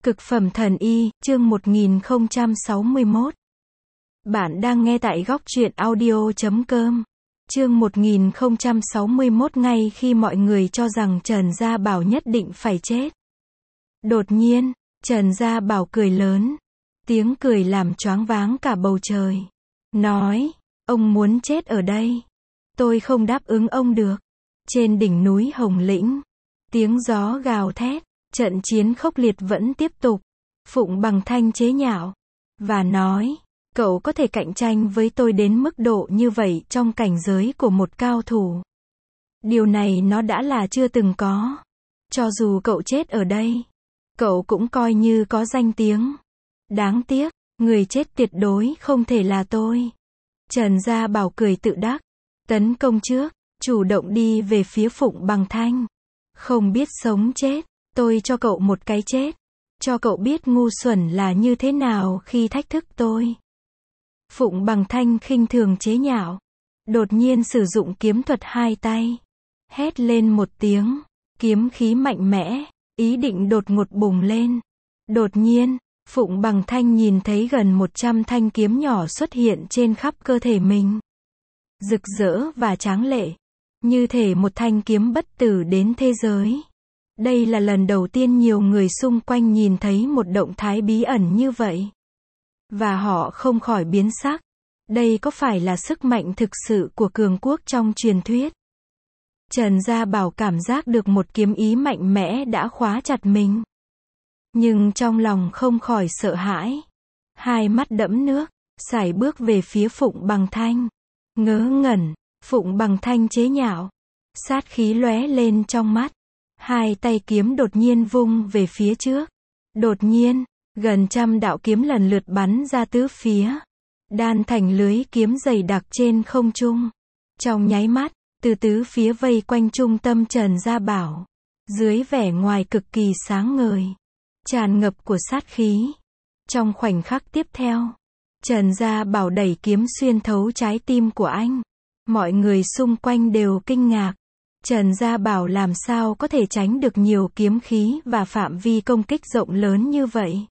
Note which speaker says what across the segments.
Speaker 1: Cực phẩm thần y, chương 1061. Bạn đang nghe tại góc truyện audio.com. Chương 1061. Ngay khi mọi người cho rằng Trần Gia Bảo nhất định phải chết, đột nhiên, Trần Gia Bảo cười lớn. Tiếng cười làm choáng váng cả bầu trời. Nói, ông muốn chết ở đây. Tôi không đáp ứng ông được. Trên đỉnh núi Hồng Lĩnh, tiếng gió gào thét. Trận chiến khốc liệt vẫn tiếp tục. Phụng Bằng Thanh chế nhạo và nói, cậu có thể cạnh tranh với tôi đến mức độ như vậy trong cảnh giới của một cao thủ. Điều này nó đã là chưa từng có. Cho dù cậu chết ở đây, cậu cũng coi như có danh tiếng. Đáng tiếc, người chết tuyệt đối không thể là tôi. Trần Gia Bảo cười tự đắc, tấn công trước, chủ động đi về phía Phụng Bằng Thanh. Không biết sống chết. Tôi cho cậu một cái chết. Cho cậu biết ngu xuẩn là như thế nào khi thách thức tôi. Phụng Bằng Thanh khinh thường chế nhạo. Đột nhiên sử dụng kiếm thuật hai tay. Hét lên một tiếng. Kiếm khí mạnh mẽ. Ý định đột ngột bùng lên. Đột nhiên, Phụng Bằng Thanh nhìn thấy gần 100 thanh kiếm nhỏ xuất hiện trên khắp cơ thể mình. Rực rỡ và tráng lệ. Như thể một thanh kiếm bất tử đến thế giới. Đây là lần đầu tiên nhiều người xung quanh nhìn thấy một động thái bí ẩn như vậy. Và họ không khỏi biến sắc. Đây có phải là sức mạnh thực sự của cường quốc trong truyền thuyết? Trần Gia Bảo cảm giác được một kiếm ý mạnh mẽ đã khóa chặt mình. Nhưng trong lòng không khỏi sợ hãi. Hai mắt đẫm nước, sải bước về phía Phụng Bằng Thanh. Ngớ ngẩn, Phụng Bằng Thanh chế nhạo. Sát khí lóe lên trong mắt. Hai tay kiếm đột nhiên vung về phía trước. Đột nhiên, gần 100 đạo kiếm lần lượt bắn ra tứ phía. Đan thành lưới kiếm dày đặc trên không trung. Trong nháy mắt, từ tứ phía vây quanh trung tâm Trần Gia Bảo. Dưới vẻ ngoài cực kỳ sáng ngời. Tràn ngập của sát khí. Trong khoảnh khắc tiếp theo, Trần Gia Bảo đẩy kiếm xuyên thấu trái tim của anh. Mọi người xung quanh đều kinh ngạc. Trần Gia Bảo làm sao có thể tránh được nhiều kiếm khí và phạm vi công kích rộng lớn như vậy.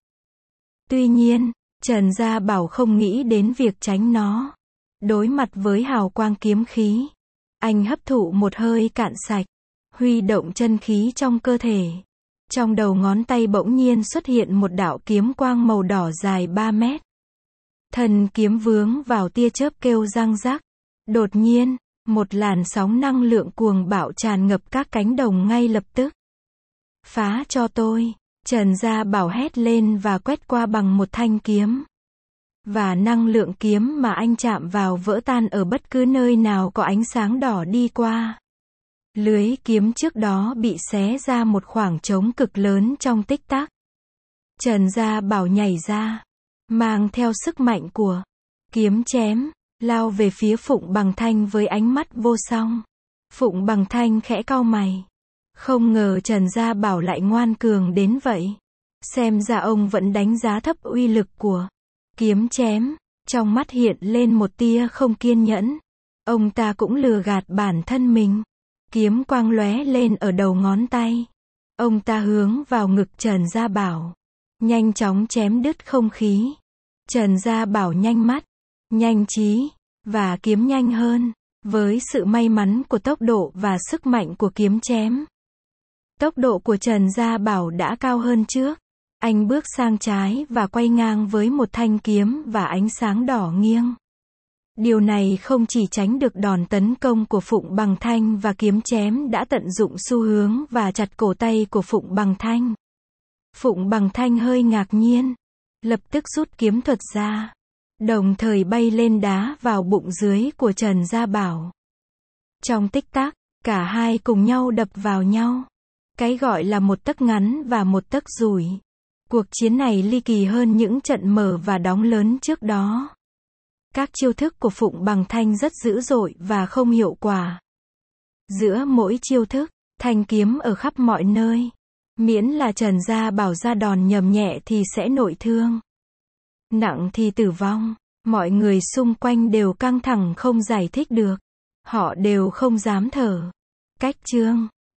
Speaker 1: Tuy nhiên, Trần Gia Bảo không nghĩ đến việc tránh nó. Đối mặt với hào quang kiếm khí, anh hấp thụ một hơi cạn sạch, huy động chân khí trong cơ thể. Trong đầu ngón tay bỗng nhiên xuất hiện một đạo kiếm quang màu đỏ dài 3 mét. Thân kiếm vướng vào tia chớp kêu răng rắc. Đột nhiên, một làn sóng năng lượng cuồng bạo tràn ngập các cánh đồng ngay lập tức. Phá cho tôi, Trần Gia Bảo hét lên và quét qua bằng một thanh kiếm. Và năng lượng kiếm mà anh chạm vào vỡ tan ở bất cứ nơi nào có ánh sáng đỏ đi qua. Lưới kiếm trước đó bị xé ra một khoảng trống cực lớn trong tích tắc. Trần Gia Bảo nhảy ra, mang theo sức mạnh của kiếm chém. Lao về phía Phụng Bằng Thanh với ánh mắt vô song. Phụng Bằng Thanh khẽ cau mày. Không ngờ Trần Gia Bảo lại ngoan cường đến vậy. Xem ra ông vẫn đánh giá thấp uy lực của kiếm chém. Trong mắt hiện lên một tia không kiên nhẫn. Ông ta cũng lừa gạt bản thân mình. Kiếm quang lóe lên ở đầu ngón tay. Ông ta hướng vào ngực Trần Gia Bảo. Nhanh chóng chém đứt không khí. Trần Gia Bảo nhanh mắt, nhanh trí, và kiếm nhanh hơn, với sự may mắn của tốc độ và sức mạnh của kiếm chém. Tốc độ của Trần Gia Bảo đã cao hơn trước. Anh bước sang trái và quay ngang với một thanh kiếm và ánh sáng đỏ nghiêng. Điều này không chỉ tránh được đòn tấn công của Phụng Bằng Thanh và kiếm chém đã tận dụng xu hướng và chặt cổ tay của Phụng Bằng Thanh. Phụng Bằng Thanh hơi ngạc nhiên, lập tức rút kiếm thuật ra. Đồng thời bay lên đá vào bụng dưới của Trần Gia Bảo. Trong tích tắc, cả hai cùng nhau đập vào nhau. Cái gọi là một tấc ngắn và một tấc dùi. Cuộc chiến này ly kỳ hơn những trận mở và đóng lớn trước đó. Các chiêu thức của Phụng Bằng Thanh rất dữ dội và không hiệu quả. Giữa mỗi chiêu thức, thanh kiếm ở khắp mọi nơi. Miễn là Trần Gia Bảo ra đòn nhầm nhẹ thì sẽ nội thương. Nặng thì tử vong. Mọi người xung quanh đều căng thẳng không giải thích được. Họ đều không dám thở. Cách chương